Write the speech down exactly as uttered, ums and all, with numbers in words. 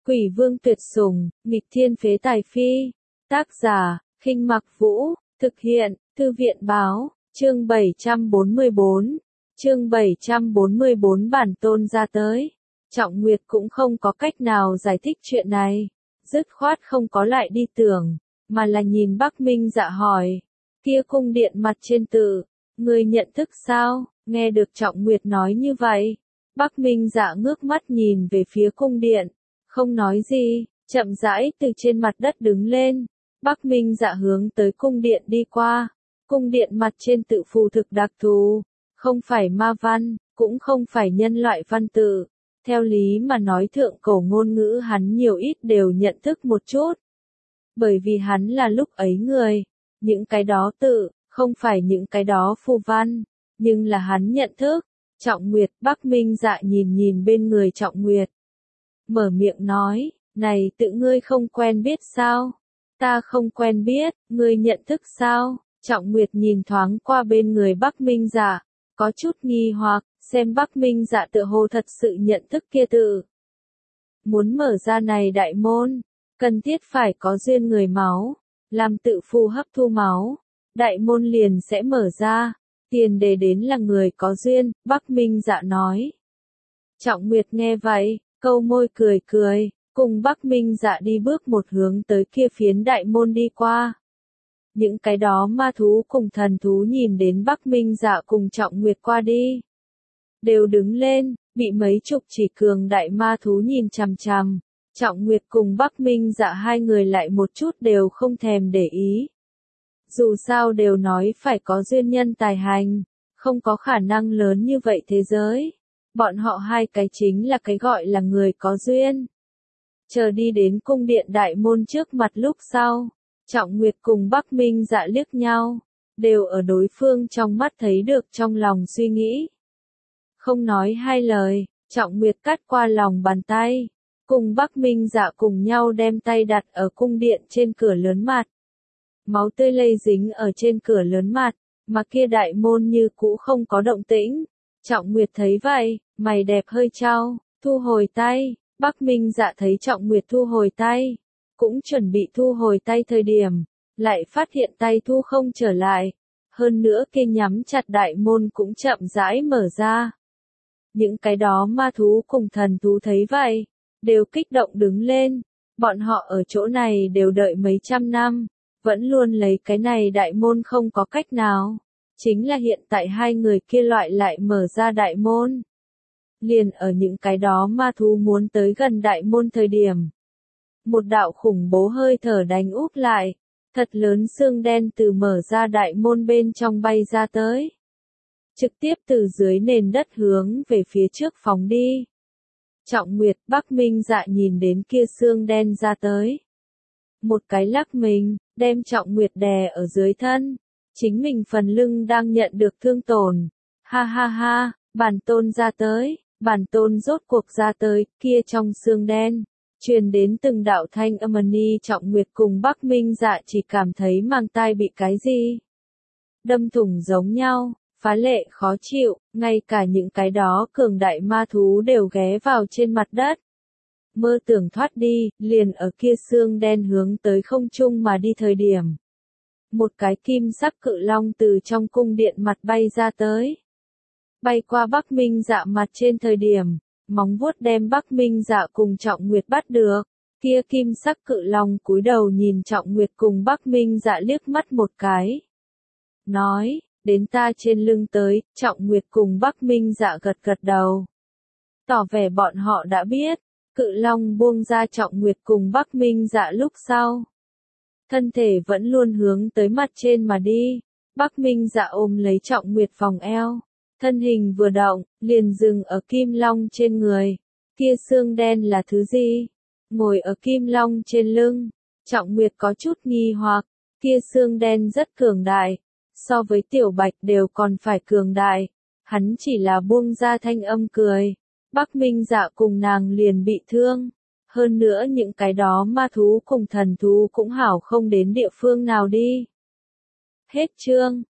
Quỷ vương tuyệt sủng, nghịch thiên phế tài phi. Tác giả, Khinh Mặc Vũ, thực hiện, Thư viện báo, chương bảy trăm bốn mươi bốn. Chương bảy trăm bốn mươi bốn bản tôn ra tới. Trọng Nguyệt cũng không có cách nào giải thích chuyện này, dứt khoát không có lại đi tưởng, mà là nhìn Bắc Minh Dạ hỏi, kia cung điện mặt trên tự, ngươi nhận thức sao? Nghe được Trọng Nguyệt nói như vậy, Bắc Minh Dạ ngước mắt nhìn về phía cung điện, không nói gì, chậm rãi từ trên mặt đất đứng lên. Bắc Minh Dạ hướng tới cung điện đi qua. Cung điện mặt trên tự phù thực đặc thù, không phải ma văn, cũng không phải nhân loại văn tự. Theo lý mà nói thượng cổ ngôn ngữ hắn nhiều ít đều nhận thức một chút. Bởi vì hắn là lúc ấy người, những cái đó tự, không phải những cái đó phù văn, nhưng là hắn nhận thức. Trọng Nguyệt, Bắc Minh Dạ nhìn nhìn bên người Trọng Nguyệt. Mở miệng nói, này tự ngươi không quen biết sao? Ta không quen biết, ngươi nhận thức sao? Trọng Nguyệt nhìn thoáng qua bên người Bắc Minh Dạ, có chút nghi hoặc, xem Bắc Minh Dạ tựa hồ thật sự nhận thức kia tự. Muốn mở ra này đại môn, cần thiết phải có duyên người máu, làm tự phù hấp thu máu, đại môn liền sẽ mở ra, tiền đề đến là người có duyên, Bắc Minh Dạ nói. Trọng Nguyệt nghe vậy, câu môi cười cười, cùng Bắc Minh Dạ đi bước một hướng tới kia phiến đại môn đi qua. Những cái đó ma thú cùng thần thú nhìn đến Bắc Minh Dạ cùng Trọng Nguyệt qua đi, đều đứng lên, bị mấy chục chỉ cường đại ma thú nhìn chằm chằm. Trọng Nguyệt cùng Bắc Minh Dạ hai người lại một chút đều không thèm để ý. Dù sao đều nói phải có duyên nhân tài hành, không có khả năng lớn như vậy thế giới. Bọn họ hai cái chính là cái gọi là người có duyên. Chờ đi đến cung điện đại môn trước mặt lúc sau, Trọng Nguyệt cùng Bắc Minh Dạ liếc nhau, đều ở đối phương trong mắt thấy được trong lòng suy nghĩ. Không nói hai lời, Trọng Nguyệt cắt qua lòng bàn tay, cùng Bắc Minh Dạ cùng nhau đem tay đặt ở cung điện trên cửa lớn mặt. Máu tươi lây dính ở trên cửa lớn mặt, mà kia đại môn như cũ không có động tĩnh. Trọng Nguyệt thấy vậy, mày đẹp hơi chau, thu hồi tay. Bắc Minh Dạ thấy Trọng Nguyệt thu hồi tay, cũng chuẩn bị thu hồi tay thời điểm, lại phát hiện tay thu không trở lại. Hơn nữa kia nhắm chặt đại môn cũng chậm rãi mở ra. Những cái đó ma thú cùng thần thú thấy vậy, đều kích động đứng lên. Bọn họ ở chỗ này đều đợi mấy trăm năm, vẫn luôn lấy cái này đại môn không có cách nào. Chính là hiện tại hai người kia loại lại mở ra đại môn. Liền ở những cái đó ma thú muốn tới gần đại môn thời điểm. Một đạo khủng bố hơi thở đánh úp lại, thật lớn xương đen từ mở ra đại môn bên trong bay ra tới. Trực tiếp từ dưới nền đất hướng về phía trước phóng đi. Trọng Nguyệt, Bắc Minh Dạ nhìn đến kia xương đen ra tới. Một cái lắc mình, đem Trọng Nguyệt đè ở dưới thân. Chính mình phần lưng đang nhận được thương tổn. Ha ha ha, bản tôn ra tới, bản tôn rốt cuộc ra tới, kia trong xương đen. Truyền đến từng đạo thanh âm ni. Trọng Nguyệt cùng Bắc Minh Dạ chỉ cảm thấy mang tai bị cái gì đâm thủng giống nhau, phá lệ khó chịu, ngay cả những cái đó cường đại ma thú đều ghé vào trên mặt đất. Mơ tưởng thoát đi, liền ở kia xương đen hướng tới không trung mà đi thời điểm. Một cái kim sắc cự long từ trong cung điện mặt bay ra tới. Bay qua Bắc Minh Dạ mặt trên thời điểm, móng vuốt đem Bắc Minh Dạ cùng Trọng Nguyệt bắt được. Kia kim sắc cự long cúi đầu nhìn Trọng Nguyệt cùng Bắc Minh Dạ liếc mắt một cái. Nói, đến ta trên lưng tới. Trọng Nguyệt cùng Bắc Minh Dạ gật gật đầu. Tỏ vẻ bọn họ đã biết. Cự long buông ra Trọng Nguyệt cùng Bắc Minh Dạ lúc sau. Thân thể vẫn luôn hướng tới mặt trên mà đi. Bắc Minh Dạ ôm lấy Trọng Nguyệt vòng eo. Thân hình vừa động, liền dừng ở kim long trên người. Kia xương đen là thứ gì? Ngồi ở kim long trên lưng. Trọng Nguyệt có chút nghi hoặc. Kia xương đen rất cường đại. So với tiểu bạch đều còn phải cường đại. Hắn chỉ là buông ra thanh âm cười. Bắc Minh Dạ cùng nàng liền bị thương. Hơn nữa những cái đó ma thú cùng thần thú cũng hảo không đến địa phương nào đi. Hết chương.